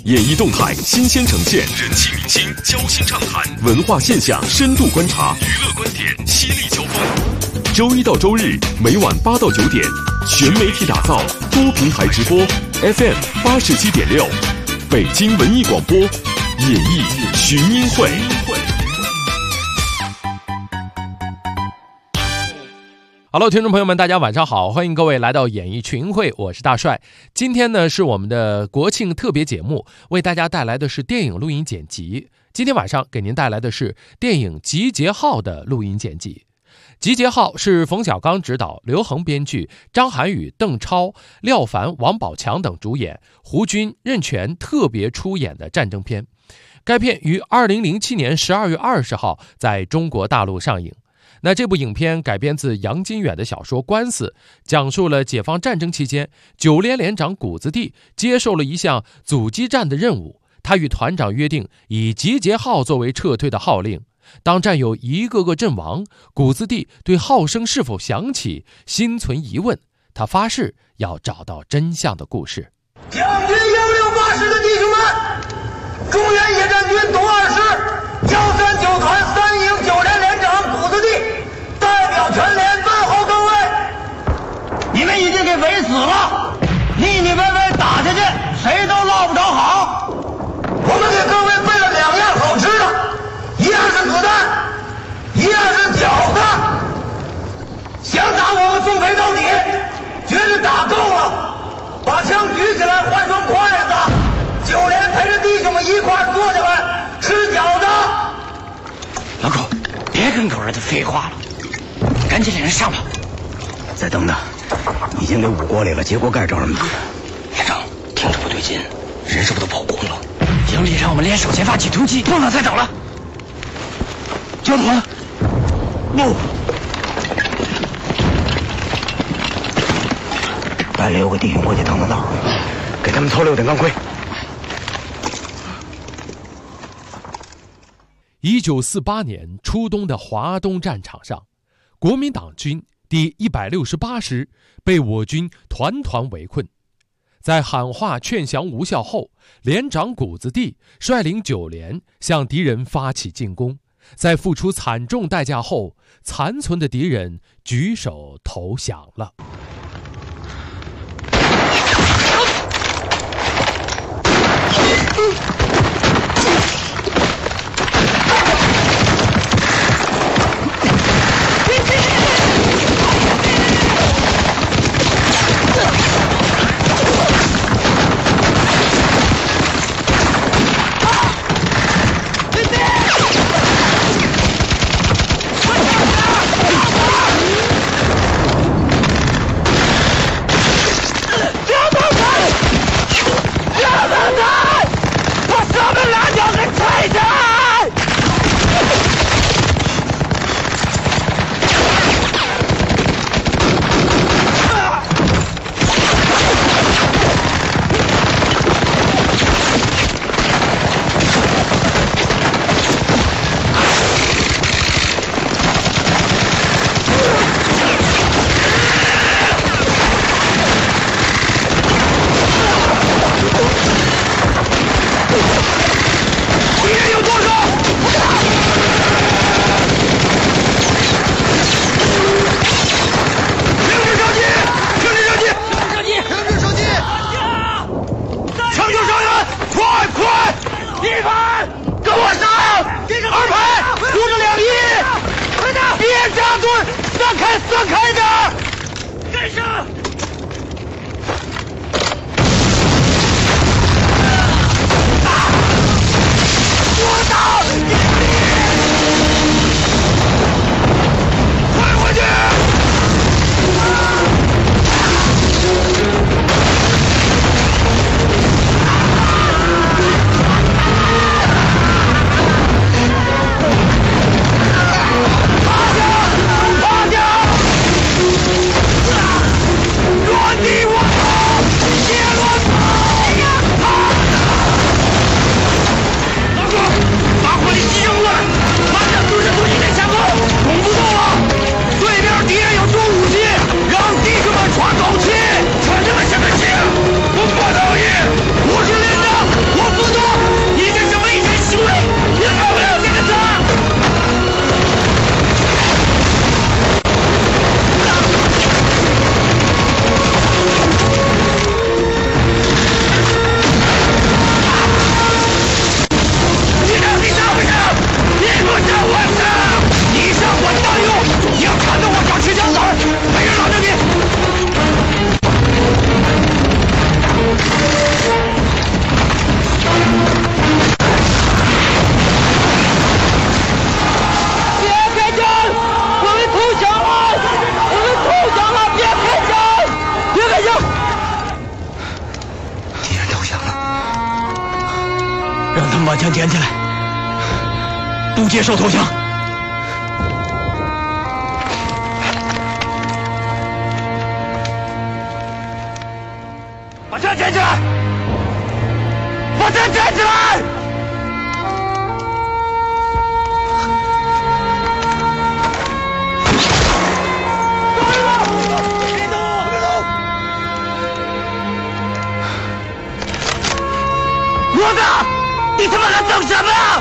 演艺动态新鲜呈现，人气明星交心畅谈，文化现象深度观察，娱乐观点犀利交锋。周一到周日每晚8到9点，全媒体打造，多平台直播 ，FM 87.6，北京文艺广播，演艺群英会。 Hello， 听众朋友们，大家晚上好，欢迎各位来到演艺群会，我是大帅。今天呢是我们的国庆特别节目，为大家带来的是电影录音剪辑。今天晚上给您带来的是电影《集结号》的录音剪辑。《集结号》是冯小刚执导，刘恒编剧，张涵予、邓超、廖凡、王宝强等主演，胡军、任泉特别出演的战争片。该片于2007年12月20号在中国大陆上映。那这部影片改编自杨金远的小说《官司》，讲述了解放战争期间9连连长谷子地接受了一项阻击战的任务，他与团长约定以集结号作为撤退的号令。当战友一个个阵亡，谷子地对号声是否响起心存疑问，他发誓要找到真相的故事。 将军168师的弟兄们，中原野战军东2师139团3营9连连长谷子地代表全连问候各位，你们已经给围死了，腻腻歪歪打下去谁都落不着好。我们给各位备了2样好吃的，一样是子弹，一样是饺子。想打我们送陪到底，觉得打够了，把枪举起来换双筷子，9连陪着弟兄们一块坐下来吃饺子。 老狗，别跟狗儿子废话了，赶紧领人上吧。 再等等，已经给捂锅里了，结锅盖找人打的。 连长，听着不对劲，人是不是都跑光了？营里让我们连手前发起突击，不能再等了。交团，怒！ 带6个弟兄过去挡挡道，给他们操6点钢盔。 1948年初冬的华东战场上，国民党军第168师被我军团团围困。在喊话劝降无效后，连长谷子地率领9连向敌人发起进攻。在付出惨重代价后，残存的敌人举手投降了。 散开点儿！跟上！我打！快回去！放下！放下！ 让他们把枪捡起来，不接受投降。 把枪捡起来！把枪捡起来！我的，你他妈在等什么呀？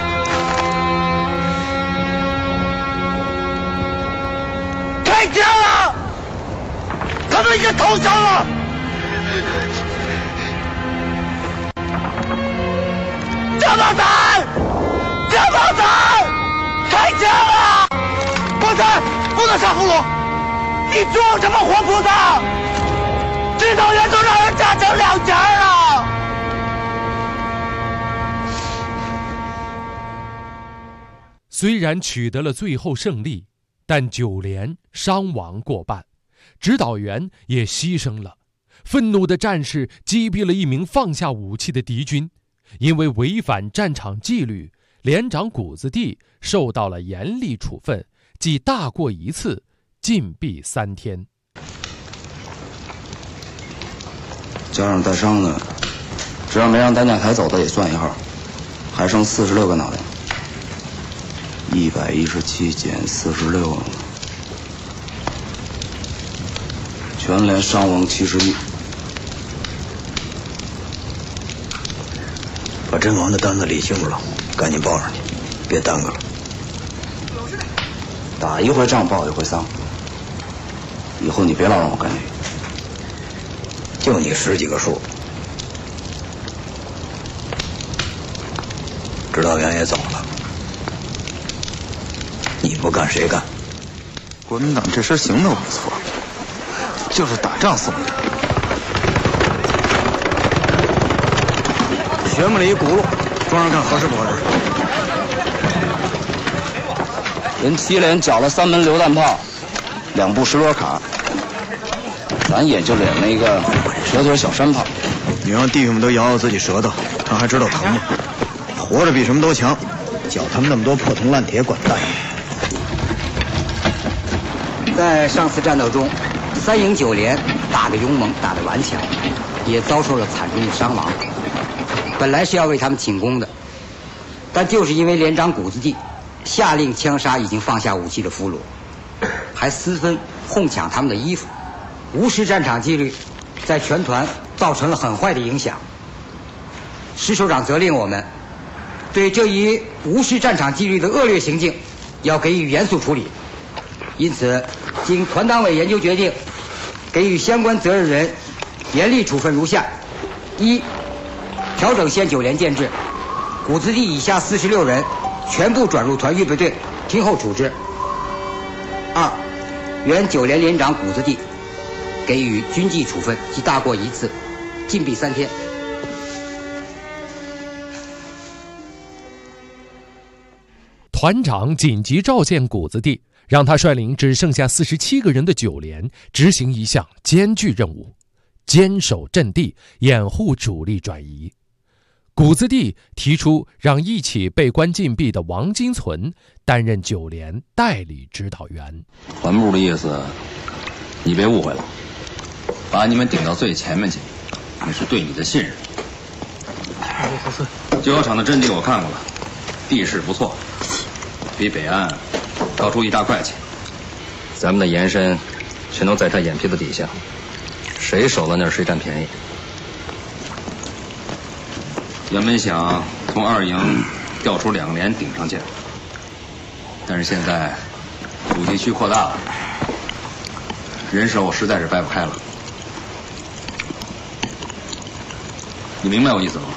开枪了！他们已经投降了！张宝才，张宝才，开枪了！宝才，不能杀俘虏！你装什么活菩萨？指导员都让人炸成2截了！ 虽然取得了最后胜利，但9连伤亡过半，指导员也牺牲了。愤怒的战士击毙了一名放下武器的敌军，因为违反战场纪律，连长谷子地受到了严厉处分，即大过一次，禁闭3天。 加上带伤的，只要没让担架抬走的也算一号，还剩46个脑袋。117减46，全连伤亡71。 把阵亡的单子理清楚了，赶紧报上去，别耽搁了。 打一回仗报一回丧，以后你别老让我干这个。 就你10几个数，指导员也走了，你不干谁干？ 国民党这身行头不错，就是打仗送的。 旋木里一轱辘，装上看合适不合适？ 人7连缴了3门榴弹炮，2部10摞卡，咱也就连了一个蛇腿小山炮。 你让弟兄们都咬咬自己舌头，他还知道疼吗？活着比什么都强，缴他们那么多破铜烂铁管蛋。 在上次战斗中，3营9连打得勇猛，打得顽强，也遭受了惨重的伤亡。本来是要为他们请功的，但就是因为连长谷子地下令枪杀已经放下武器的俘虏，还私分哄抢他们的衣服，无视战场纪律，在全团造成了很坏的影响。师首长责令我们对这一无视战场纪律的恶劣行径要给予严肃处理。因此，经团党委研究决定，给予相关责任人严厉处分如下：一、调整现9连建制，谷子地以下46人全部转入团预备队，听候处置。2、原9连连长谷子地给予军纪处分，即大过一次，禁闭3天。 团长紧急召见谷子地，让他率领只剩下47个人的9连执行一项艰巨任务，坚守阵地，掩护主力转移。谷子地提出让一起被关禁闭的王金存担任9连代理指导员。 团部的意思，你别误会了，把你们顶到最前面去，那是对你的信任。9号场的阵地我看过了，地势不错，比北岸高出一大块去。咱们的延伸全都在他眼皮子底下，谁守了那儿谁占便宜。原本想从2营调出2连顶上去，但是现在阻击区扩大了，人手实在是掰不开了。你明白我意思了吗？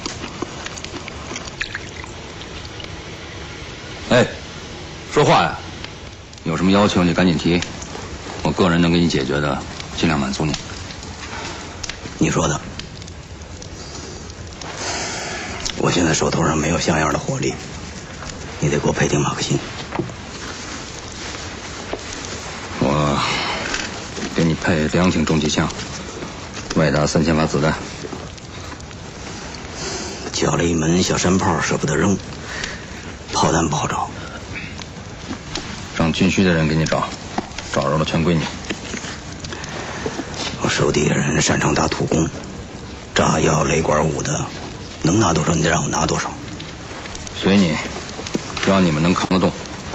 哎，说话呀！有什么要求你赶紧提，我个人能给你解决的，尽量满足你。 你说的。我现在手头上没有像样的火力，你得给我配定马克沁。 我给你配2挺重机枪，外打3000发子弹。 小了一门小山炮，舍不得扔，炮弹不好找， 让军需的人给你找，找着了全归你。 我手底下人擅长打土工，炸药、雷管、武的，能拿多少你得让我拿多少。 随你，只要你们能扛得动。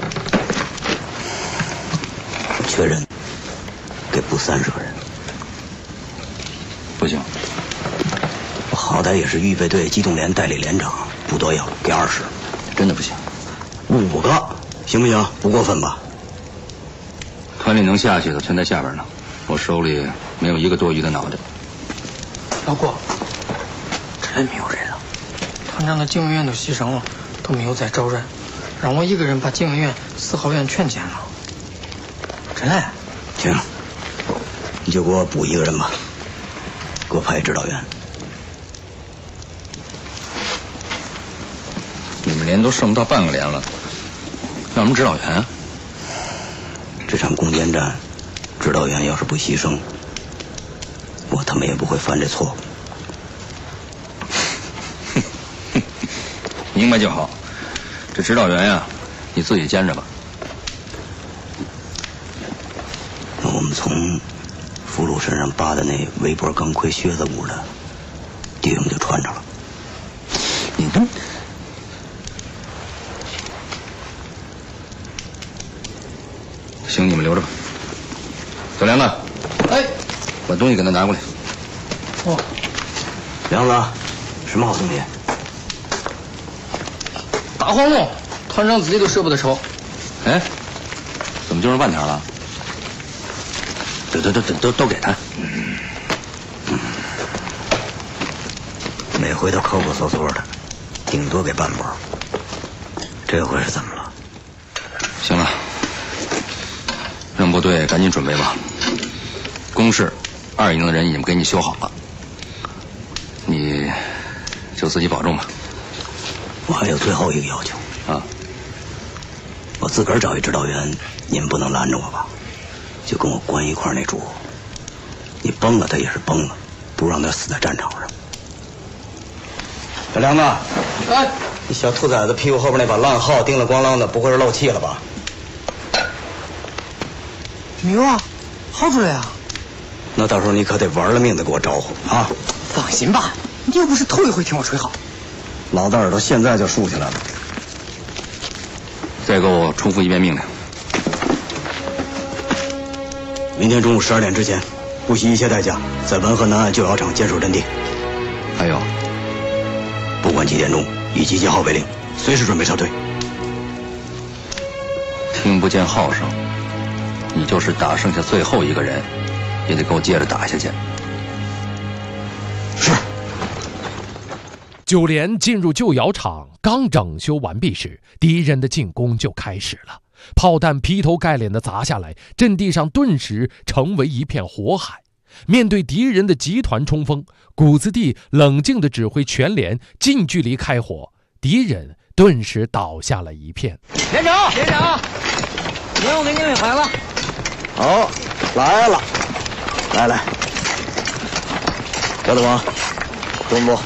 缺人，给补30个人。 不行， 我好歹也是预备队机动连代理连长，不多要，给20。 真的不行。 5个，行不行？不过分吧？ 团里能下去的全在下边呢，我手里没有一个多余的脑袋。 老郭，真没有人了，团长的警卫员都牺牲了，都没有再找人，让我一个人把警卫员4号院全歼了。真的？ 行，你就给我补1个人吧，给我派指导员。 你们连都剩不到半个连了，要什么指导员啊？ 这场攻坚战，指导员要是不牺牲，我他妈也不会犯这错误。 明白就好。这指导员呀，你自己兼着吧。 那我们从俘虏身上扒的那围脖、钢盔、靴子捂的，弟兄就穿上了。 你这。 行，你们留着吧。小梁子， 哎， 把东西给他拿过来。 哦， 梁子，什么好东西？ 大黄龙，团长自己都舍不得抽。 哎，怎么就剩半条了？都给他。 每回都抠抠搜搜的，顶多给半包。这回是怎么了？ 行了。 让部队赶紧准备吧。工事2营的人已经给你修好了，你就自己保重吧。 我还有最后一个要求啊， 我自个儿找一指导员，你们不能拦着我吧？就跟我关一块那主，你崩了他也是崩了，不让他死在战场上。小梁子， 哎， 你小兔崽子屁股后边那把烂号叮了咣啷的，不会是漏气了吧？ 没有啊，薅出来啊！ 那到时候你可得玩了命的给我招呼啊！ 放心吧，你又不是头一回听我吹号。 老子耳朵现在就竖起来了。 再给我重复一遍命令。 明天中午12点之前，不惜一切代价，在文河南岸旧窑厂坚守阵地。 还有， 不管几点钟，以集结号为令，随时准备撤退。 听不见号声。 你就是打剩下最后一个人，也得给我接着打下去。 是。 9连进入旧窑厂，刚整修完毕时，敌人的进攻就开始了。炮弹劈头盖脸地砸下来，阵地上顿时成为一片火海。面对敌人的集团冲锋，谷子地冷静地指挥全连近距离开火，敌人顿时倒下了一片。 连长，连长，连我给你们回了。 好，来了，来，姚德光，蹲步，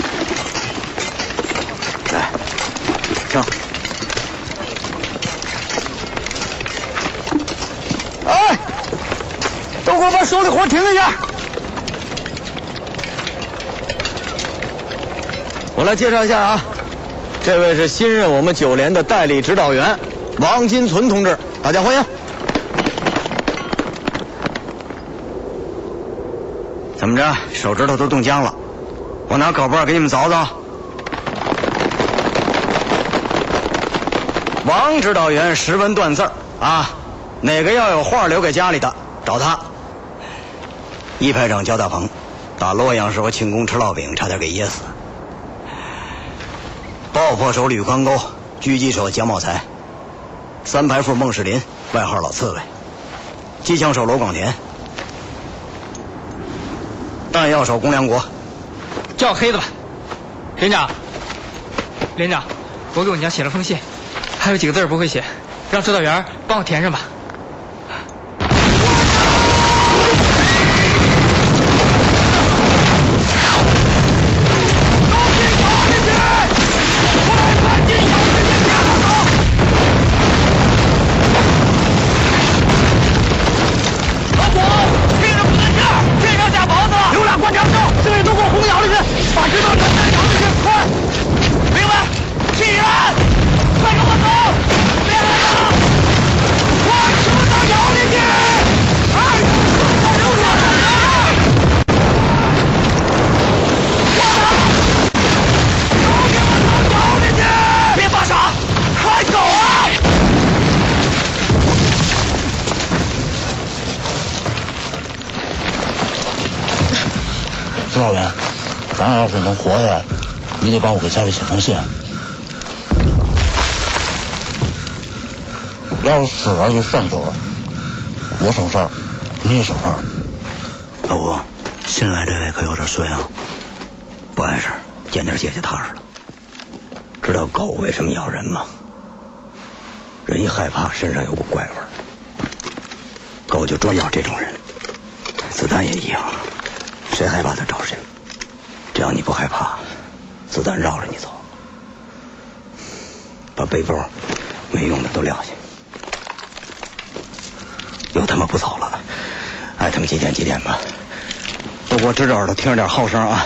来，上。哎，都给我把手里活停一下。我来介绍一下啊，这位是新任我们9连的代理指导员王金存同志，大家欢迎。 怎么着，手指头都冻僵了？我拿镐把给你们凿凿。王指导员识文断字儿啊，哪个要有话留给家里的，找他。1排长焦大鹏，打洛阳时候庆功吃烙饼，差点给噎死。爆破手吕宽沟，狙击手蒋茂才，3排副孟世林，外号老刺猬，机枪手罗广田。 弹药手龚良国， 叫黑子吧。连长，连长，我给我娘写了封信，还有几个字不会写，让指导员帮我填上吧。 打进要是能活下来，你得帮我给家里写封信。要是死了就算走了，我省事儿，你也省事儿。 老吴，新来这位可有点衰啊，不碍事，见点血就踏实了。知道狗为什么咬人吗？人一害怕，身上有股怪味儿，狗就专咬这种人。子弹也一样，谁害怕就找谁。只要你不害怕，子弹绕着你走。把背包没用的都撂下，有他妈不走了，爱他们几点几点吧。都给我支着耳朵听着点号声啊！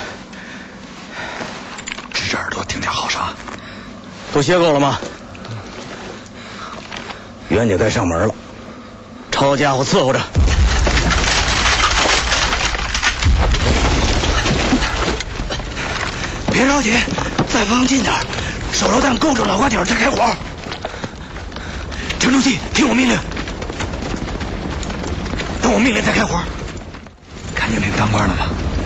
支着耳朵听点好声。 都歇够了吗？袁姐该上门了，抄家伙伺候着。别着急，再放近点，手榴弹够着脑瓜顶再开火。沉住气，听我命令。等我命令再开火。 看见那个当官了吗？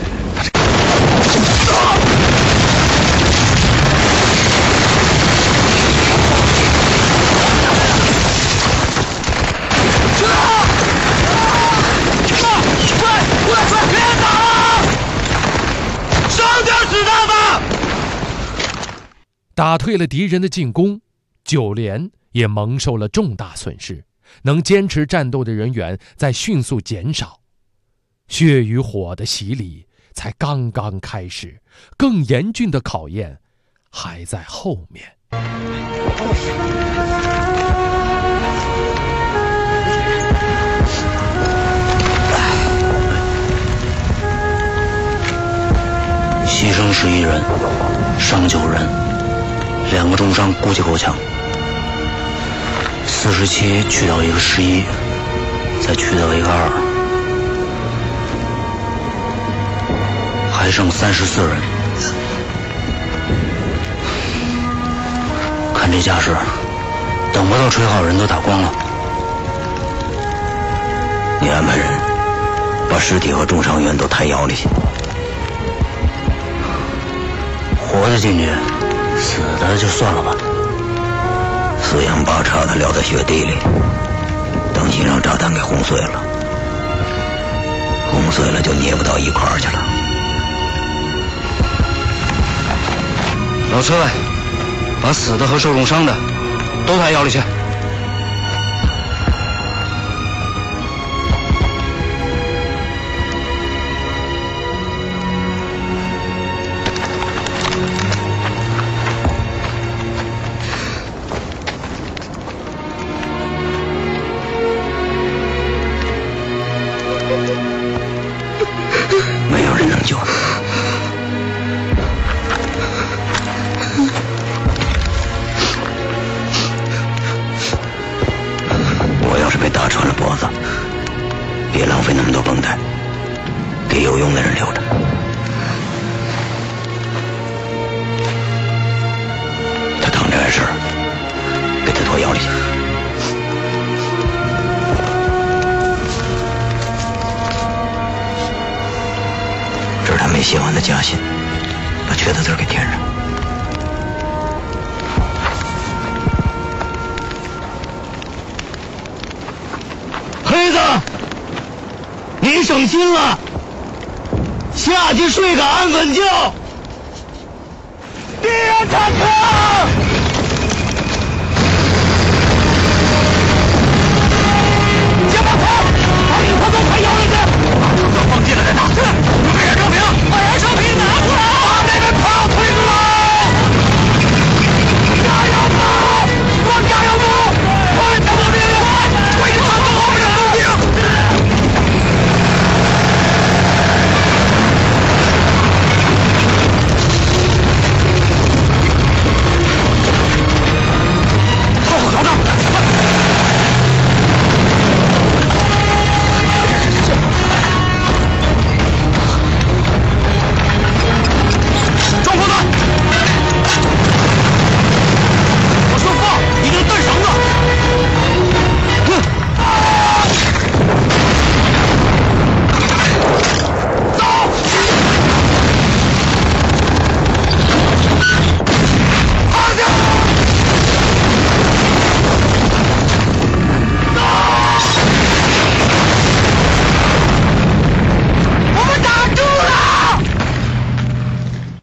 打退了敌人的进攻，9连也蒙受了重大损失，能坚持战斗的人员在迅速减少。血与火的洗礼才刚刚开始，更严峻的考验还在后面。 牺牲11人，伤9人，2个重伤估计够呛。47去掉一个11，再去掉一个2，还剩34人。看这架势，等不到吹号人都打光了。 你安排人把尸体和重伤员都抬窑里去。 活的进去，死的就算了吧。 四仰八叉的撂在雪地里，当心让炸弹给轰碎了。轰碎了就捏不到一块儿去了。 老车外，把死的和受重伤的都抬窑里去。 没有人能救。我要是被打穿了脖子，别浪费那么多绷带，给有用的人留着。他躺着碍事，给他拖窑里去。这是他没写完的家信，把缺的字给填上。黑子，你省心了，下去睡个安稳觉。敌人坦克！先把炮，把领炮都抬窑里去。把放进来再打。是，准备燃烧瓶，把燃烧瓶拿出来，把那个炮推出来。加油炮！往加油炮！快点往这边来！快点往后面后兵！炮口上！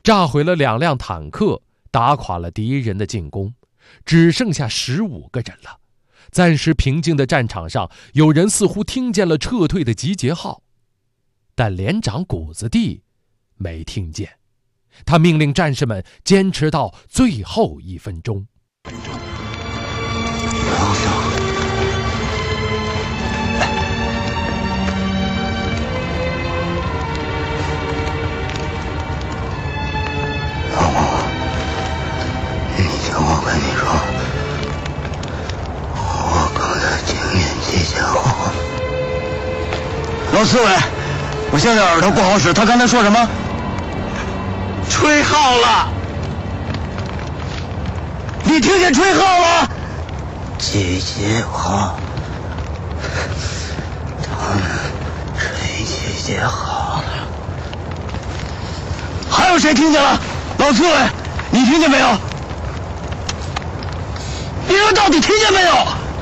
炸毁了2辆坦克，打垮了敌人的进攻，只剩下15个人了。暂时平静的战场上，有人似乎听见了撤退的集结号，但连长谷子地没听见。他命令战士们坚持到最后1分钟。 老婆，你听我跟你说，我刚才听见集结号。 老刺猬，我现在耳朵不好使，他刚才说什么？吹号了！你听见吹号了？ 集结号，他们吹集结号了。 还有谁听见了？老刺猬，你听见没有？你们到底听见没有？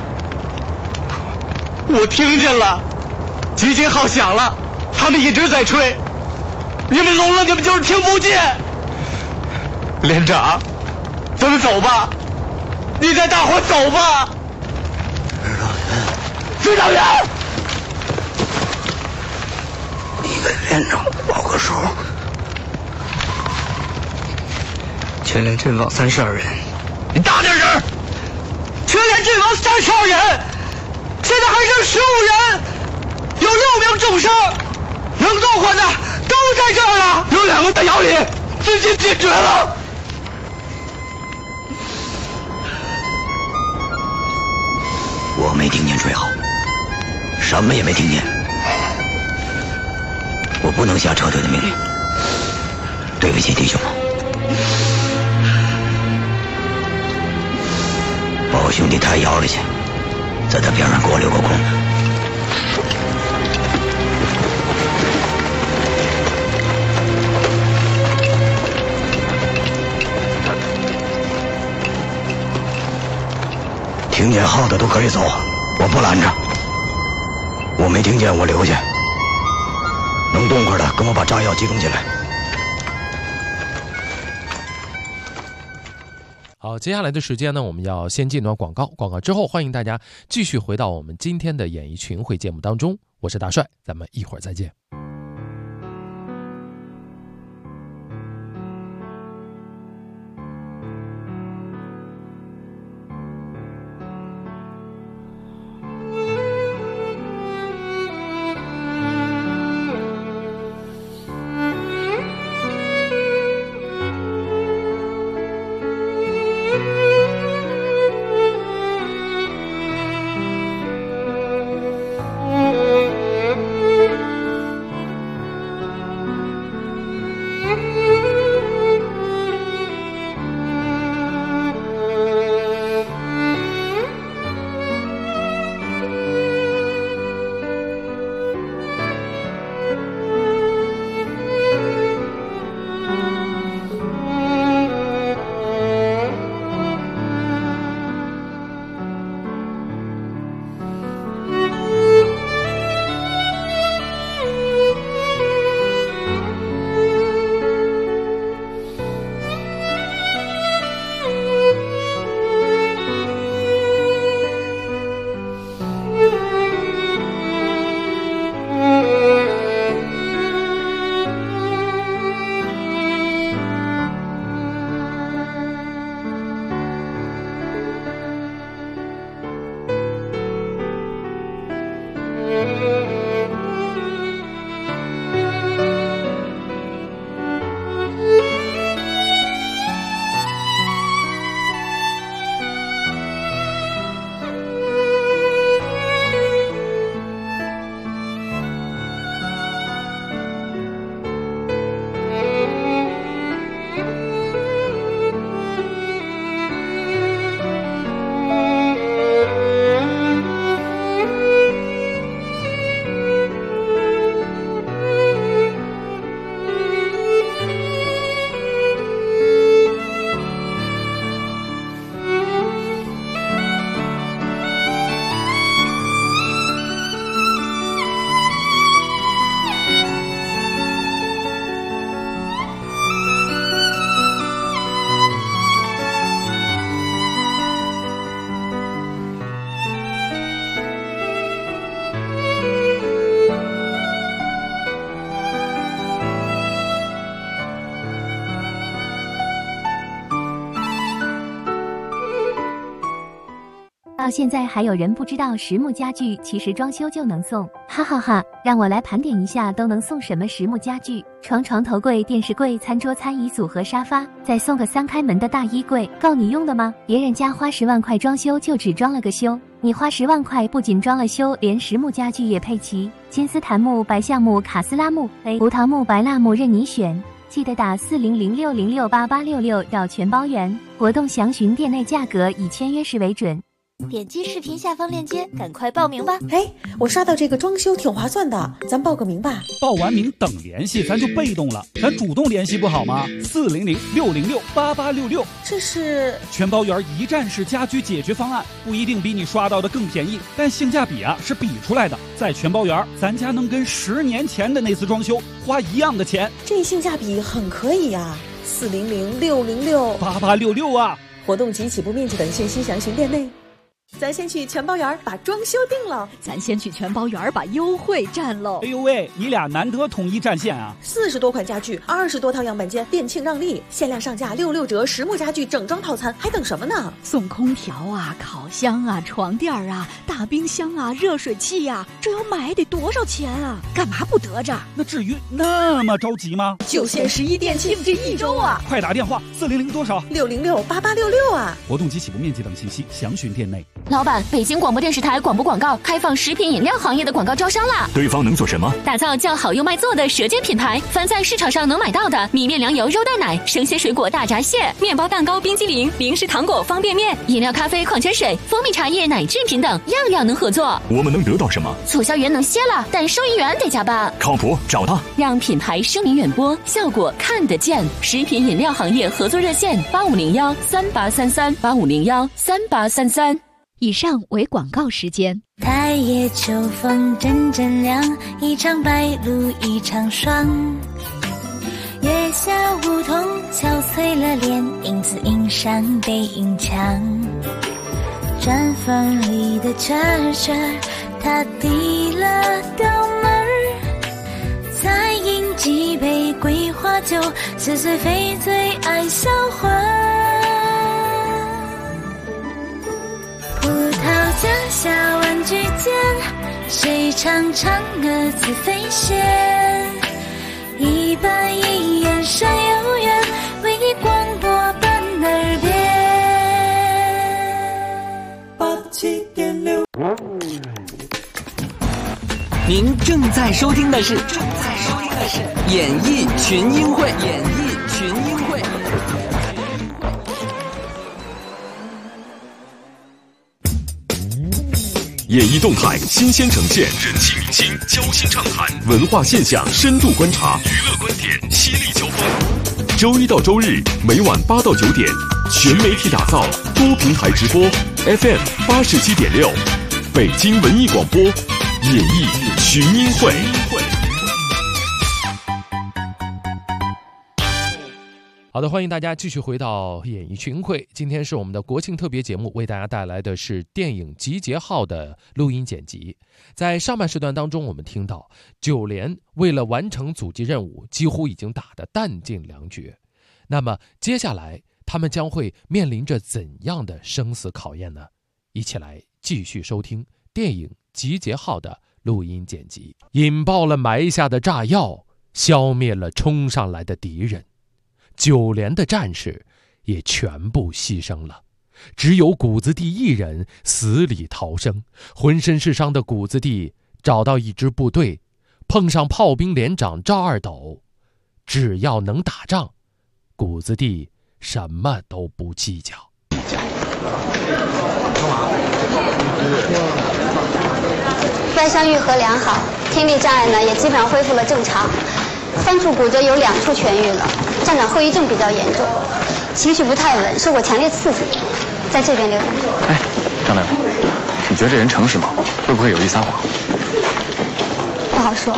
我听见了，集结号响了，他们一直在吹。你们聋了，你们就是听不见。连长，咱们走吧，你带大伙走吧。指导员， 你给连长报个数。 全连阵亡32人。 你大点声！全连阵亡32人，现在还剩15人，有6名重伤，能动换的都在这儿了。有2个在窑里，直接解决了。 我没听见吹号，什么也没听见。我不能下撤退的命令，对不起弟兄们。把我兄弟抬窑里去，在他边上给我留个空。听见号的都可以走，我不拦着。我没听见，我留下。能动快的，跟我把炸药集中起来。 好，接下来的时间呢，我们要先进段广告。广告之后，欢迎大家继续回到我们今天的演艺群会节目当中。我是大帅，咱们一会儿再见。 到现在还有人不知道实木家具其实装修就能送，哈哈哈！让我来盘点一下都能送什么实木家具：床、床头柜、电视柜、餐桌、餐椅组和沙发，再送个3开门的大衣柜，够你用的吗？别人家花10万块装修就只装了个修，你花10万块不仅装了修，连实木家具也配齐，金丝檀木、白橡木、卡斯拉木、胡桃木、白蜡木任你选。记得打4006068866要全包圆，活动详询店内价格，以签约时为准。 点击视频下方链接，赶快报名吧！ 哎，我刷到这个装修挺划算的，咱报个名吧。 报完名等联系，咱就被动了，咱主动联系不好吗？400-606-8866， 这是全包圆一站式家居解决方案，不一定比你刷到的更便宜，但性价比啊是比出来的。在全包圆，咱家能跟10年前的那次装修花一样的钱， 这性价比很可以啊。400-606-8866 啊！ 活动及起步面积等信息详询店内。咱先去全包园把装修定了， 咱先去全包园把优惠占喽。 哎呦喂，你俩难得统一战线啊 ！40多款家具，20多套样板间，店庆让利，限量上架66折，实木家具整装套餐，还等什么呢？ 送空调啊，烤箱啊，床垫啊，大冰箱啊，热水器啊，这要买得多少钱啊？干嘛不得着？ 那至于那么着急吗？ 就限11店庆这1周啊！ 快打电话400多少 ？606-8866啊！ 活动及起步面积等信息详询店内。 老板，北京广播电视台广播广告开放食品饮料行业的广告招商啦！ 对方能做什么？ 打造叫好又卖座的舌尖品牌，凡在市场上能买到的米面粮油肉蛋奶、生鲜水果大闸蟹、面包蛋糕冰激凌、零食糖果方便面、饮料咖啡矿泉水、蜂蜜茶叶奶制品等，样样能合作。 我们能得到什么？ 促销员能歇了，但收银员得加班。 靠谱，找他， 让品牌声名远播，效果看得见。食品饮料行业合作热线8501-3833，8501-3833。 以上为广告时间。 太夜秋风阵阵凉，一场白露一场霜。月下梧桐憔悴了脸，影子映上背影墙。毡房里的圈圈，他递了刀门，再饮几杯桂花酒，似醉非醉爱销魂。葡萄架下玩具间，谁唱嫦娥自飞仙？一板一眼山有缘，为你广播伴耳边。87.6。 您正在收听的是演艺群英会。 演艺动态新鲜呈现，人气明星交心畅谈，文化现象深度观察，娱乐观点犀利交锋。周一到周日每晚8到9点，全媒体打造，多平台直播 ，FM 87.6，北京文艺广播，演艺群英会。 好的，欢迎大家继续回到演艺群会。今天是我们的国庆特别节目，为大家带来的是电影《集结号》的录音剪辑。在上半时段当中，我们听到9连为了完成阻击任务，几乎已经打得弹尽粮绝。那么接下来他们将会面临着怎样的生死考验呢？一起来继续收听电影《集结号》的录音剪辑。引爆了埋下的炸药，消灭了冲上来的敌人。9连的战士也全部牺牲了，只有谷子地一人死里逃生。浑身是伤的谷子地找到一支部队，碰上炮兵连长赵二斗，只要能打仗，谷子地什么都不计较。 外伤愈合良好，听力障碍呢也基本上恢复了正常。3处骨折有2处痊愈了，站长后遗症比较严重，情绪不太稳，受过强烈刺激，在这边留诊。 哎，张大夫，你觉得这人诚实吗？会不会有意撒谎？ 不好说。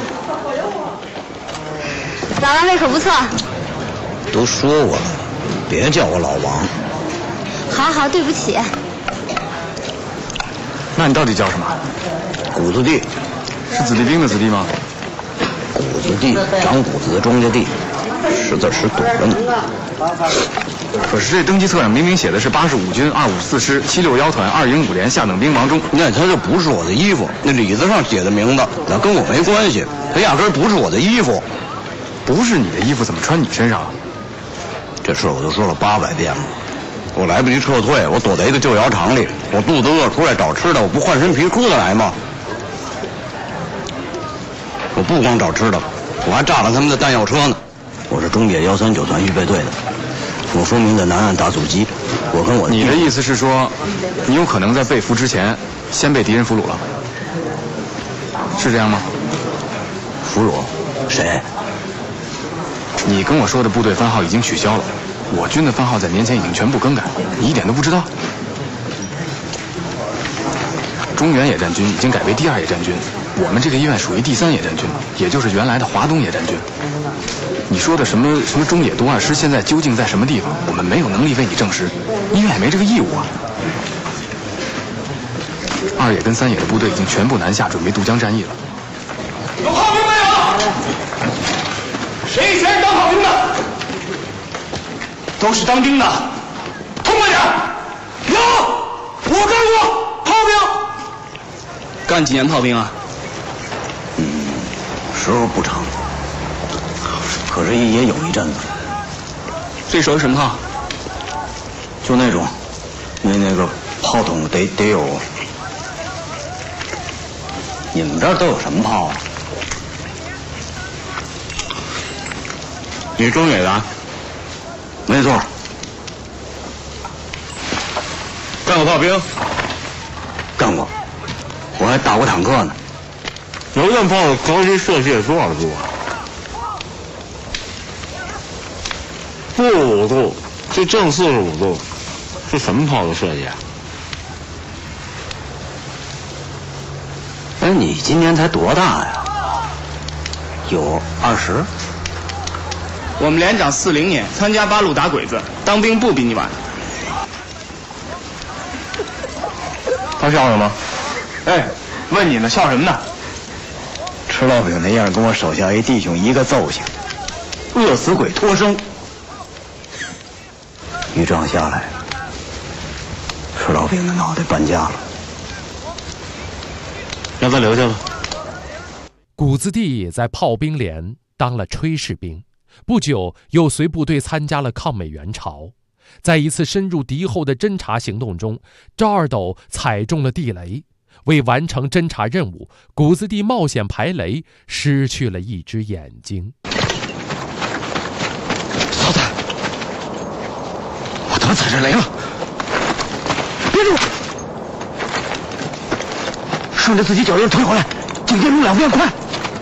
老王胃口不错。 都说过了，别叫我老王。 好，对不起。 那你到底叫什么？ 谷子地。 是子弟兵的子弟吗？ 谷子地，长谷子的庄稼地，识字识多了呢。 可是这登记册上明明写的是85军254师761团2营5连下等兵王忠。 那他这不是我的衣服，那里子上写的名字，那跟我没关系，他压根不是我的衣服。 不是你的衣服怎么穿你身上啊？ 这事我都说了800遍了，我来不及撤退，我躲在一个旧窑厂里，我肚子饿出来找吃的，我不换身皮裤子来吗？我不光找吃的，我还炸了他们的弹药车呢。我是中野139团预备队的，我说明在南岸打阻击。我跟我你的意思是说，你有可能在被俘之前先被敌人俘虏了，是这样吗？ 俘虏？谁？ 你跟我说的部队番号已经取消了，我军的番号在年前已经全部更改，你一点都不知道？中原野战军已经改为第2野战军，我们这个医院属于第3野战军，也就是原来的华东野战军。你说的什么中野东2师现在究竟在什么地方？我们没有能力为你证实，医院也没这个义务啊。2野跟3野的部队已经全部南下，准备渡江战役了。 有炮兵没有？谁以前是当炮兵的？都是当兵的，痛快点！有，我干过炮兵。 干几年炮兵啊？ 时候不长，可是也有一阵子。 这手是什么炮？ 就那种，那个炮筒得有。你们这儿都有什么炮啊？你中野的？没错。干过炮兵？干过，我还打过坦克呢。 榴弹炮的高级射线多少度啊？45度，这正45度，是什么炮的设计啊？ 哎，你今年才多大呀？有20？ 我们连长40年，参加八路打鬼子，当兵不比你晚。 他笑什么？哎，问你呢，笑什么呢？ 吃烙饼那样跟我手下一弟兄一个揍性，饿死鬼脱生。一仗下来，吃烙饼的脑袋搬家了， 让他留下吧。 谷子地在炮兵连当了炊事兵，不久又随部队参加了抗美援朝。在一次深入敌后的侦察行动中，赵二斗踩中了地雷。为完成侦察任务，谷子地冒险排雷，失去了一只眼睛。 嫂子，我他妈踩着雷了！别住！顺着自己脚印推回来，警戒路2边快！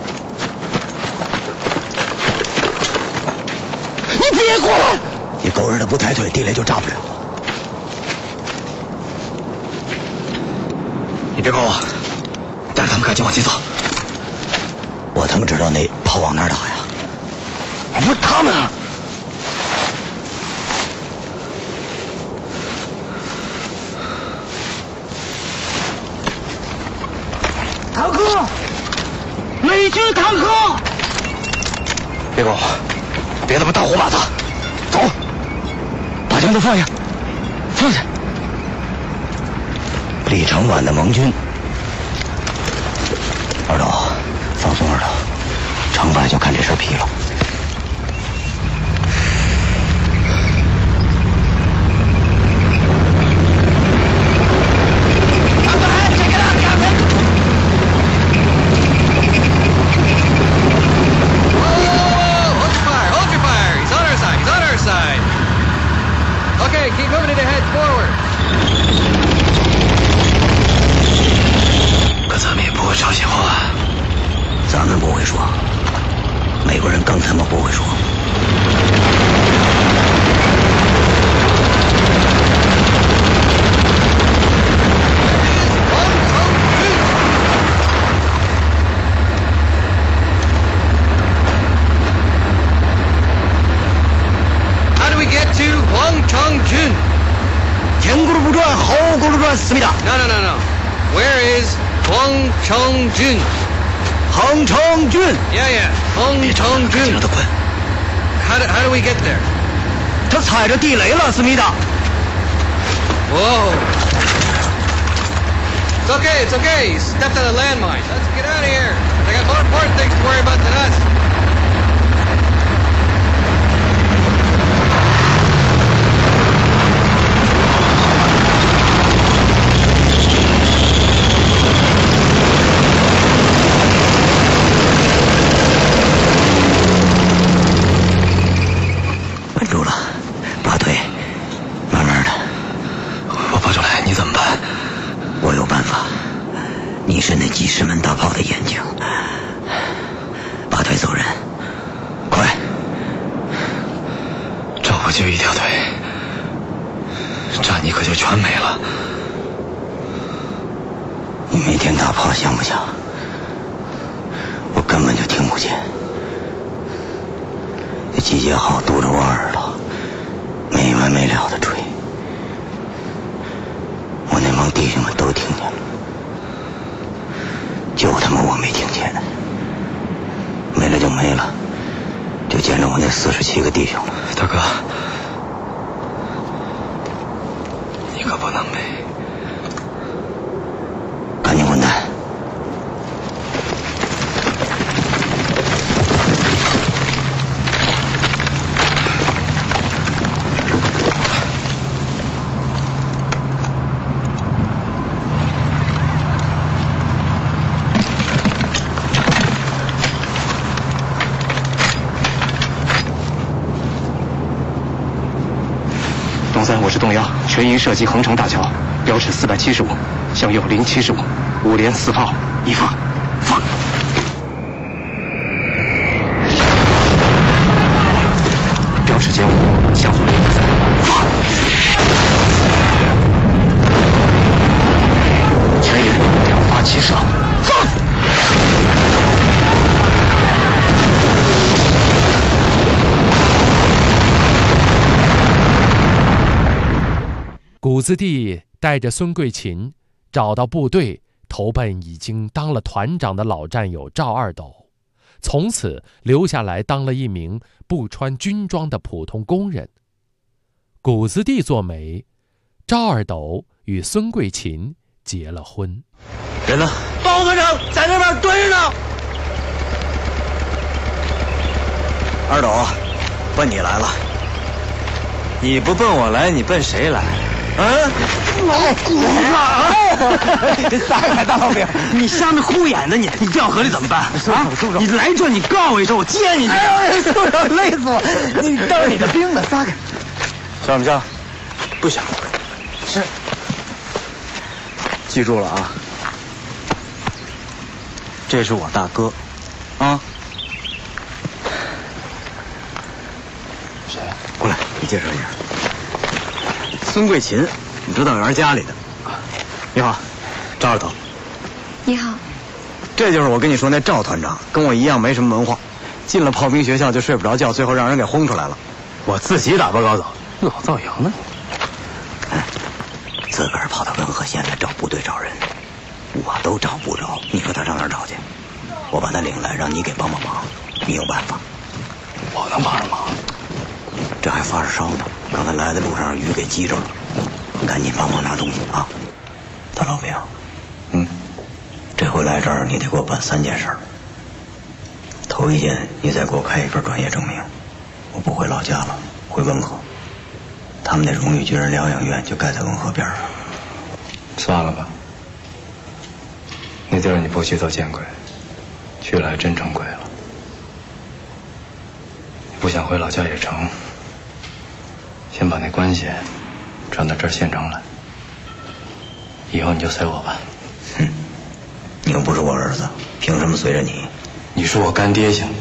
你别过来！你狗日的不抬腿，地雷就炸不了。你别搞我，带着他们赶紧往前走。我他妈知道那炮往哪儿打呀？不是他们啊！坦克，美军坦克！别搞我，别他妈大火把子！走，把枪都放下，放下！李承晚的盟军，二斗，放松二斗，成败就看这身皮了。可咱们也不会朝鲜话，咱们不会说，美国人更他妈不会说。 How do we get to 황청준? 前轱辘不转，后轱辘转，思密达。 No. Where is 황청준? 황청준. Yeah. 황청준. 让他滚。 How do we get there? 他踩着地雷了，思密达。 Whoa. It's okay, it's okay. You stepped on a landmine. Let's get out of here. I got more important things to worry about than us. 几十门大炮的眼睛，拔腿走人，快！ 这我就一条腿，战役可就全没了。 你没听大炮响不响？我根本就听不见。这集结号堵着我耳朵，没完没了的吹。我那帮弟兄们都听见了。就他妈我没听见，没了就没了，就见着我那47个弟兄了。 大哥，你可不能没， 赶紧混蛋！ 我是动幺，全营射击横城大桥，标尺475，向右075，5连4炮，一发，放。标尺减5，向左0发，放。全营2发齐射，放。 谷子地带着孙桂琴找到部队，投奔已经当了团长的老战友赵二斗，从此留下来当了一名不穿军装的普通工人。谷子地做媒，赵二斗与孙桂琴结了婚。 人呢？ 包科长在那边蹲着呢。 二斗，奔你来了。 你不奔我来，你奔谁来？ 老谷子！ 撒开大老兵，你瞎么呼眼的你掉河里怎么办？啊！你来这你告我一声，我接你去。 哎呦，宿长累死我！你当你的兵呢？撒开！ 像不像？ 不像。是。记住了啊！这是我大哥，啊！ 谁？ 过来，你介绍一下。孙桂琴，指导员家里的。你好，赵二头。 你好。 这就是我跟你说那赵团长，跟我一样没什么文化，进了炮兵学校就睡不着觉，最后让人给轰出来了。 我自己打报告走，老造谣呢。 自个儿跑到文和县来找部队找人，我都找不着，你说他上哪儿找去？我把他领来，让你给帮帮忙，你有办法？ 我能帮上忙？ 这还发着烧呢，刚才来的路上雨给激着了，赶紧帮忙拿东西啊！大老兵，这回来这儿你得给我办3件事。头一件，你再给我开一份专业证明，我不回老家了，回温和。他们那荣誉军人疗养院就盖在温和边上。 算了吧，那地儿你不去都见鬼，去了还真成鬼了。你不想回老家也成，先把那关系转到这儿县城来，以后你就随我吧。 你又不是我儿子，凭什么随着你？ 你是我干爹行。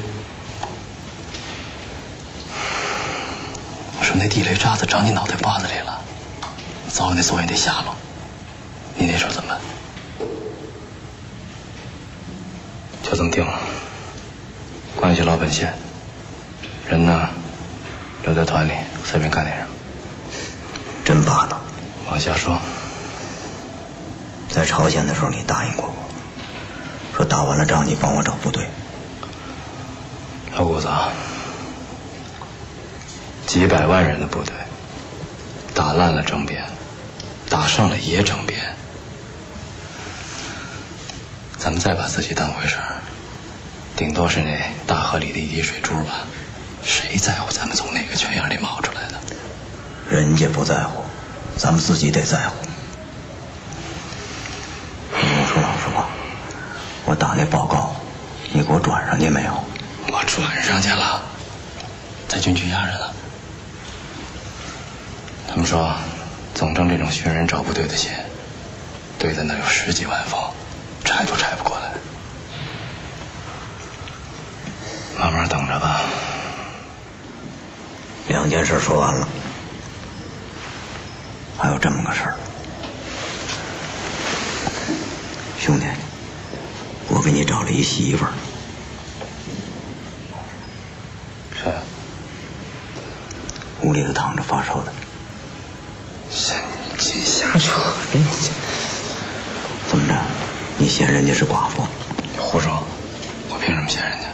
我说那地雷渣子长你脑袋瓜子里了，早晚得做你得下落，你那时候怎么办？就这么定了，关系老本县，人呢留在团里，随便干点什么。 真霸道。 往下说。 在朝鲜的时候，你答应过我，说打完了仗你帮我找部队。 老谷子， 几百万人的部队，打烂了政变，打胜了也政变。咱们再把自己当回事儿，顶多是那大河里的一滴水珠吧。谁在乎咱们从哪个圈眼里冒出来的？ 人家不在乎，咱们自己得在乎。我说老实话，我打那报告，你给我转上去没有？ 我转上去了，在军区压着呢。他们说，总政这种寻人找部队的线，对在那有10几万封，拆都拆不过来。慢慢等着吧。 2件事说完了，还有这么个事儿，兄弟，我给你找了一媳妇儿。 谁？ 屋里头躺着发烧的。 神经瞎扯！人家怎么着？你嫌人家是寡妇？ 胡说！我凭什么嫌人家？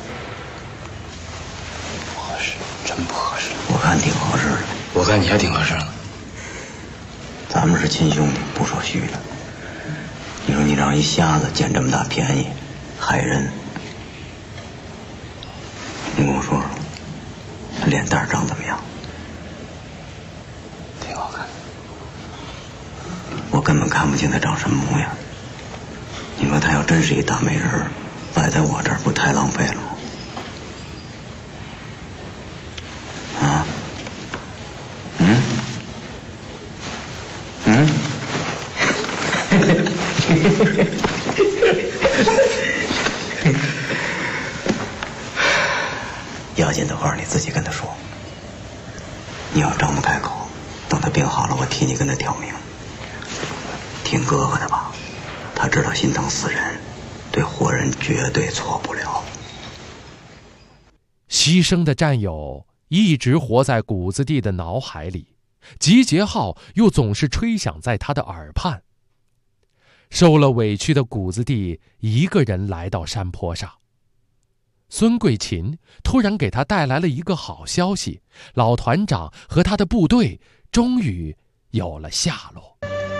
不合适，真不合适。 我看挺合适的。 我看你还挺合适的。 咱们是亲兄弟，不说虚的。你说你让一瞎子捡这么大便宜，害人。你跟我说说，他脸蛋长怎么样？ 挺好看的。 我根本看不清他长什么模样。你说他要真是一大美人儿，摆在我这儿不太浪费了吗？啊？要紧的话你自己跟他说，你要张不开口，等他病好了，我替你跟他挑明。听哥哥的吧，他知道心疼死人，对活人绝对错不了。 牺牲的战友一直活在谷子地的脑海里，集结号又总是吹响在他的耳畔。受了委屈的谷子地一个人来到山坡上，孙桂琴突然给他带来了一个好消息，老团长和他的部队终于有了下落。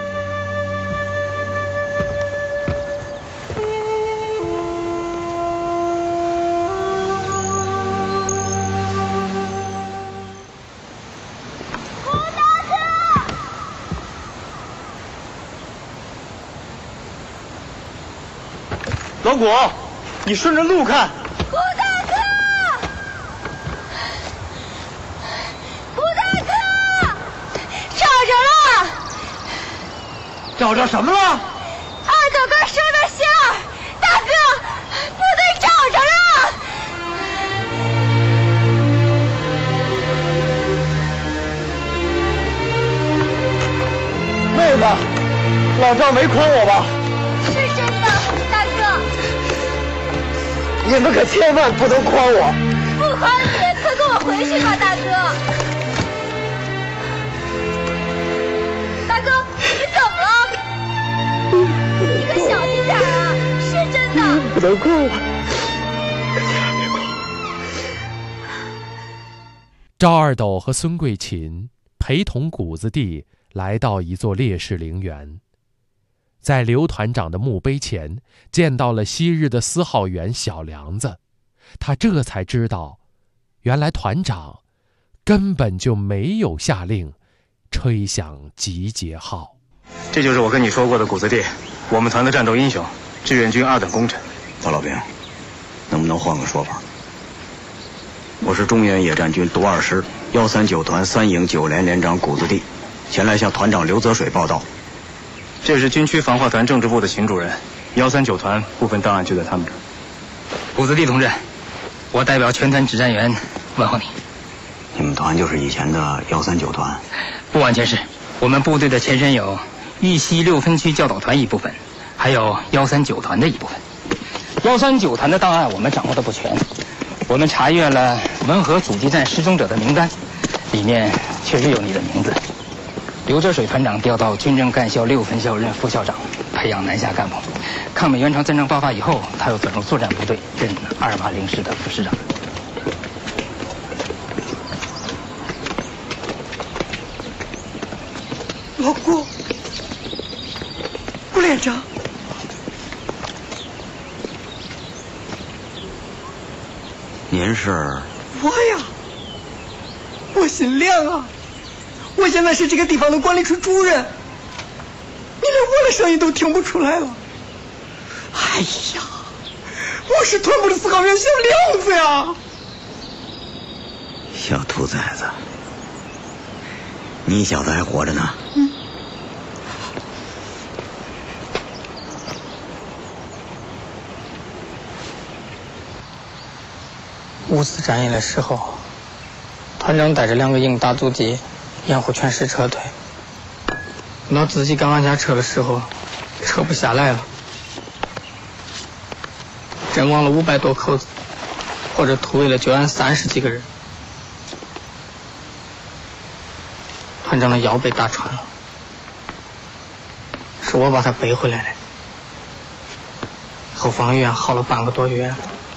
老谷，你顺着路看。 谷大哥，谷大哥，找着了！ 找着什么了？ 二狗哥收的信儿，大哥，部队找着了。妹子，老赵没诓我吧？ 是真的，大哥。 你们可千万不能诓我！ 不诓你，快跟我回去吧，大哥。大哥，你怎么了？你可小心点啊！是真的。 不能诓我，千万别诓我。 赵二斗和孙桂琴陪同谷子地来到一座烈士陵园。在刘团长的墓碑前见到了昔日的司号员小梁子，他这才知道，原来团长根本就没有下令吹响集结号。 这就是我跟你说过的谷子地，我们团的战斗英雄，志愿军2等功臣。 曹老兵，能不能换个说法？我是中原野战军独2师139团3营9连连长谷子地，前来向团长刘泽水报道。 这是军区防化团政治部的秦主任，139团部分档案就在他们这儿。 谷子地同志，我代表全团指战员问候你。 你们团就是以前的139团？ 不完全是，我们部队的前身有豫西6分区教导团一部分，还有139团的一部分。139团的档案我们掌握的不全，我们查阅了文河阻击战失踪者的名单，里面确实有你的名字。刘哲水团长调到军政干校6分校任副校长，培养南下干部。抗美援朝战争爆发以后，他又转入作战部队，任280师的副师长。 老郭，顾连长， 您是？ 我呀，我姓梁啊，我现在是这个地方的管理处主任。你连我的声音都听不出来了。哎呀，我是屯部的4号员小梁子呀。 小兔崽子，你小子还活着呢。 5次战役的时候，团长带着2个营大阻击，掩护全师撤退。等到自己刚往下撤的时候，撤不下来了，阵亡了500多口子，或者突围了就按30几个人。团长的腰被打穿了，是我把他背回来的。后方医院耗了半个多月，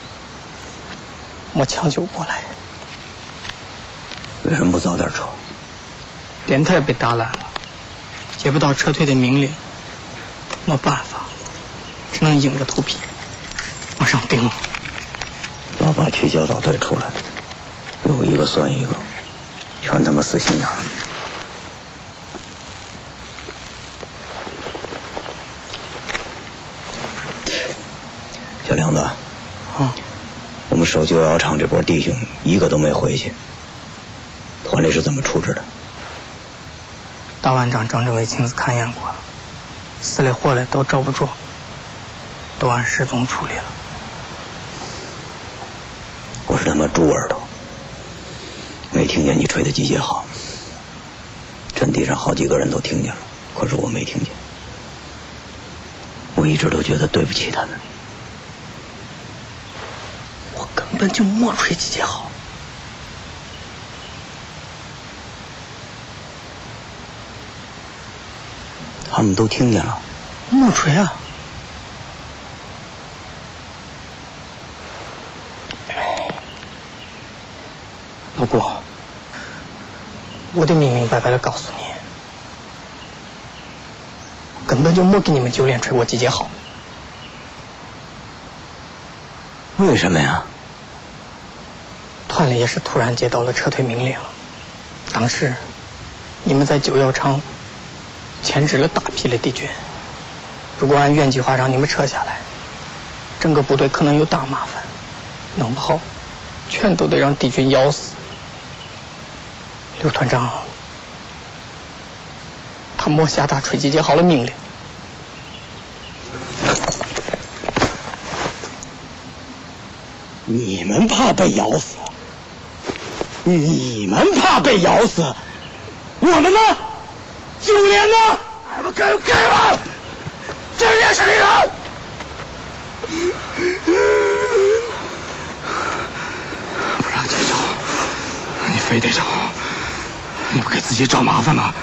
没抢救过来。 为什么不早点撤？ 电台被打烂了，接不到撤退的命令，没办法，只能硬着头皮往上顶。 老把区教导队出来，有一个算一个，全他妈死心眼儿。小梁子，我们守911厂这波弟兄一个都没回去，团里是怎么处置的？ 大万长张政委亲自勘验过了，死的活的都找不着，都按失踪处理了。 我是他妈猪耳朵，没听见你吹的集结号。阵地上好几个人都听见了，可是我没听见。我一直都觉得对不起他们。 我根本就没吹集结号。 他们都听见了。 没吹啊。老郭，我得明明白白的告诉你，根本就没给你们9连吹过集结号。 为什么呀？ 团里也是突然接到了撤退命令，当时你们在911厂牵制了大批的敌军，如果按原计划让你们撤下来，整个部队可能有大麻烦，弄不好全都得让敌军咬死。刘团长他没下达吹集结号的命令。 你们怕被咬死，你们怕被咬死，我们呢？9连呢？给我，这也是你的。 不让你找，你非得找，你不给自己找麻烦吗？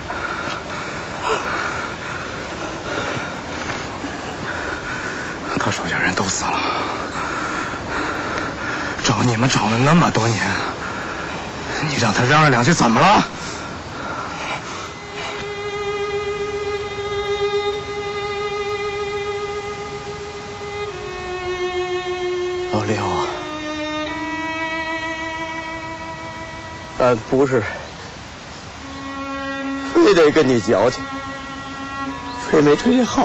他手下人都死了，找你们找了那么多年，你让他嚷嚷两句怎么了？ 老刘啊，俺不是非得跟你矫情，吹没吹好。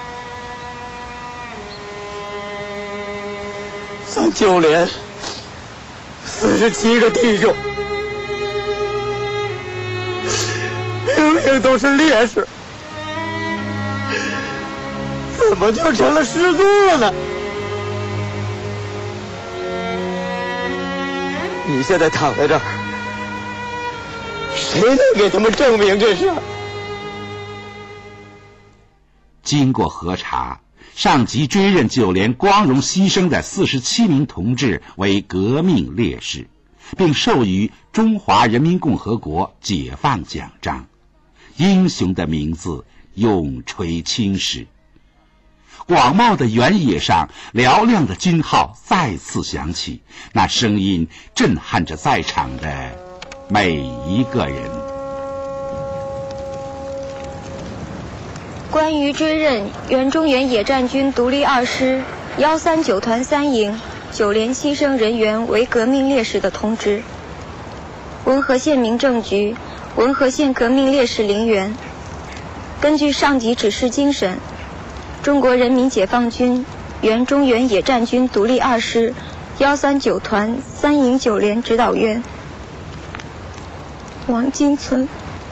咱9连47个弟兄，明明都是烈士，怎么就成了失踪了呢？你现在躺在这儿，谁能给他们证明这事？ 经过核查，上级追认9连光荣牺牲的47名同志为革命烈士，并授予中华人民共和国解放奖章，英雄的名字永垂青史。广袤的原野上，嘹亮的军号再次响起，那声音震撼着在场的每一个人。 关于追认原中原野战军独立2师139团3营9连牺牲人员为革命烈士的通知。文和县民政局、文和县革命烈士陵园，根据上级指示精神，中国人民解放军原中原野战军独立2师139团3营9连指导员王金存、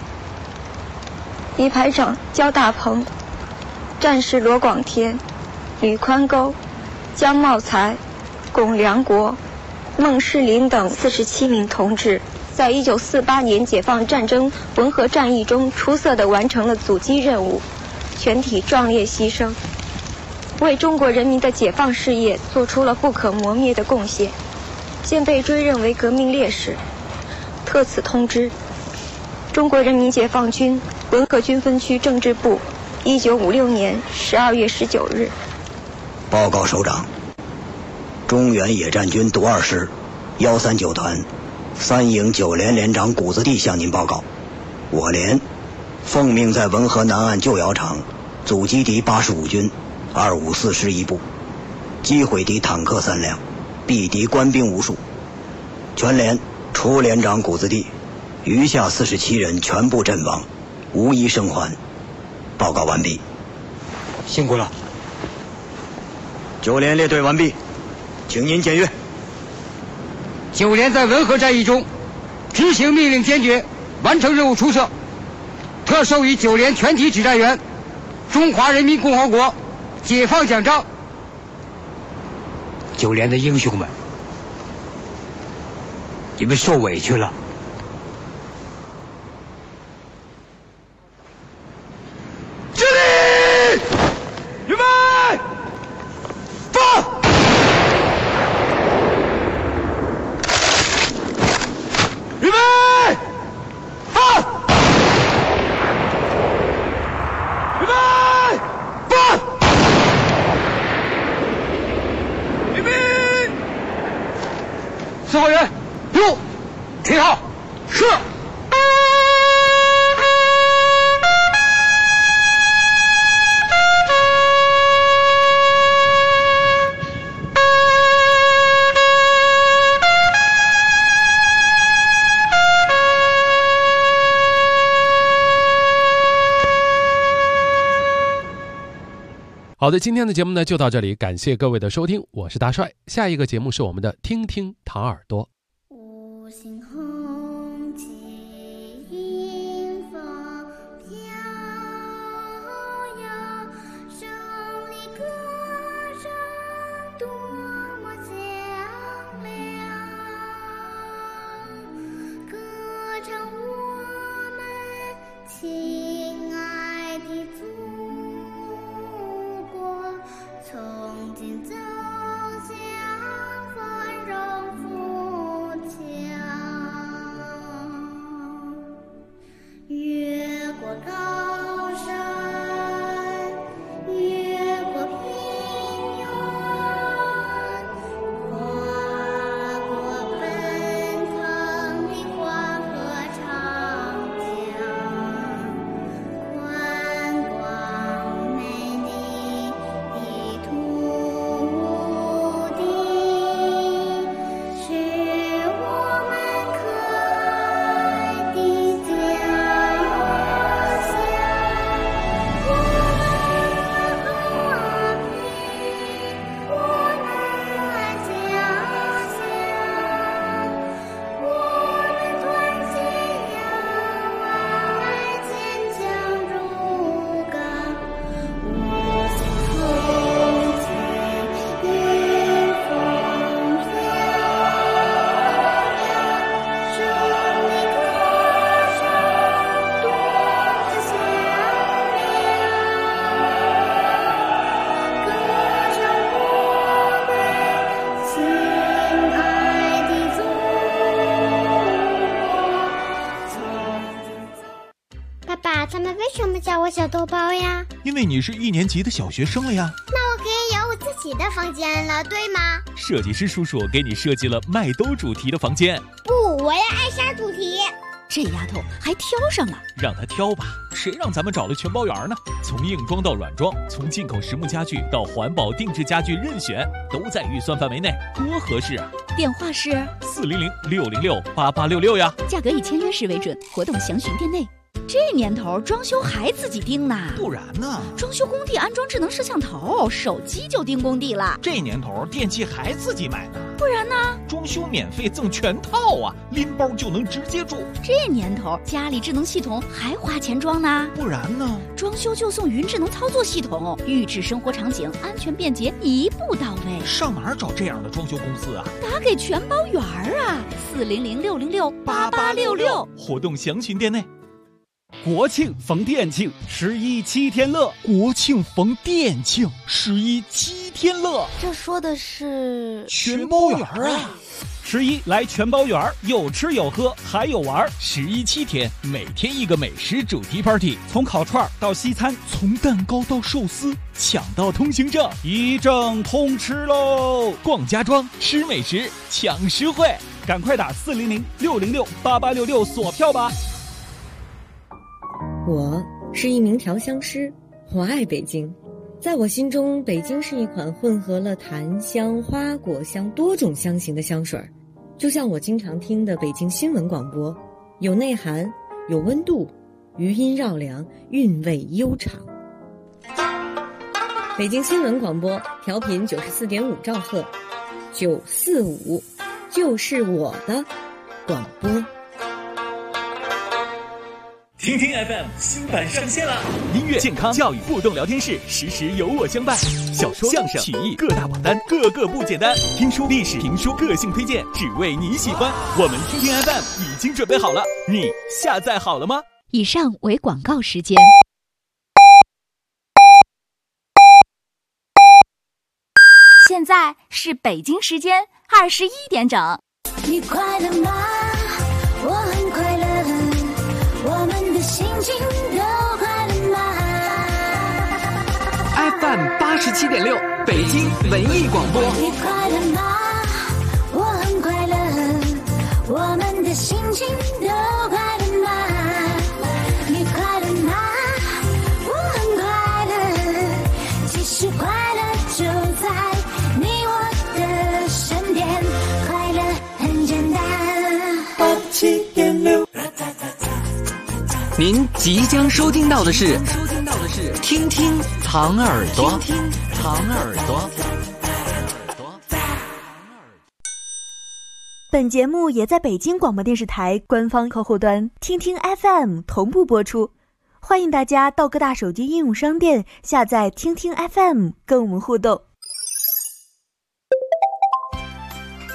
一排长焦大鹏、战士罗广天、吕宽沟、江茂才、龚良国、孟世林等47名同志，在1948年解放战争文和战役中出色地完成了阻击任务，全体壮烈牺牲，为中国人民的解放事业做出了不可磨灭的贡献，现被追认为革命烈士。特此通知，中国人民解放军文和军分区政治部，1956年12月19日。 报告首长，中原野战军独2师139团3营9连连长谷子地向您报告，我连奉命在文和南岸旧窑厂阻击敌85军254师1部，击毁敌坦克3辆，毙敌官兵无数。全连除连长谷子地，余下47人全部阵亡，无一生还。报告完毕。 辛苦了。 9连列队完毕，请您检阅。 9连在文和战役中执行命令坚决，完成任务出色，特授予9连全体指战员中华人民共和国解放奖章。9连的英雄们，你们受委屈了。 敬礼！预备！放！预备！放！预备！放！预备！ 4号员，入，停号，是。 好的，今天的节目呢就到这里，感谢各位的收听，我是大帅。下一个节目是我们的听听唐耳朵。 五星红旗迎风飘摇，胜利歌声多么响亮，歌唱我们亲爱的祖国，从今走向繁荣富强，越过高山，越过平原，跨过奔腾的黄河长江，宽广美丽的土地，是我们可爱的家乡。我们和平，我们家乡，我们团结友爱，坚强如钢。五星红旗迎风飘摇，胜利歌声多么响亮，歌唱我们亲爱的祖国。爸爸，他们为什么叫我小豆包呀？ 因为你是1年级的小学生了呀。 那我可以有我自己的房间了，对吗？ 设计师叔叔给你设计了麦兜主题的房间。 不，我要艾莎主题。 这丫头还挑上了。 让她挑吧，谁让咱们找了全包圆呢？从硬装到软装，从进口实木家具到环保定制家具，任选都在预算范围内，多合适啊！ 电话是 400-606-8866呀， 价格以签约时为准，活动详询店内。这年头装修还自己盯呢？ 不然呢？ 装修工地安装智能摄像头，手机就盯工地了。 这年头电器还自己买呢？ 不然呢？ 装修免费赠全套啊，拎包就能直接住。 这年头家里智能系统还花钱装呢？ 不然呢？ 装修就送云智能操作系统，预制生活场景，安全便捷，一步到位。 上哪儿找这样的装修公司啊？ 打给全包圆啊，400-606-8866， 活动详询店内。 国庆逢店庆，11七天乐。 国庆逢店庆，11七天乐。 这说的是全包圆啊 ！11来全包圆，有吃有喝还有玩。 11七天，每天一个美食主题 party， 从烤串到西餐， 从蛋糕到寿司，抢到通行证， 一证通吃喽！ 逛家装，吃美食，抢实惠， 赶快打400-606-8866锁票吧！ 我是一名调香师，我爱北京。在我心中，北京是一款混合了檀香、花果香多种香型的香水，就像我经常听的北京新闻广播，有内涵，有温度，余音绕梁，韵味悠长。北京新闻广播调频94.5兆赫，945就是我的广播。 听听 FM 新版上线了，音乐、健康、教育、互动聊天室，时时有我相伴。小说、相声、曲艺各大榜单，个个不简单。听书、历史评书，个性推荐，只为你喜欢。我们听听 FM 已经准备好了，你下载好了吗？ 以上为广告时间。 现在是北京时间21点整。 你快乐吗？我很快乐。我们的心情都快乐吗 ？FM 87.6，北京文艺广播。 你快乐吗？我很快乐。我们的心情都快乐吗？你快乐吗？我很快乐。其实快乐就在你我的身边，快乐很简单。87.6。 您即将收听到的是听听藏耳朵，听听藏耳朵。 本节目也在北京广播电视台官方客户端听听 FM 同步播出，欢迎大家到各大手机应用商店下载听听 FM 跟我们互动。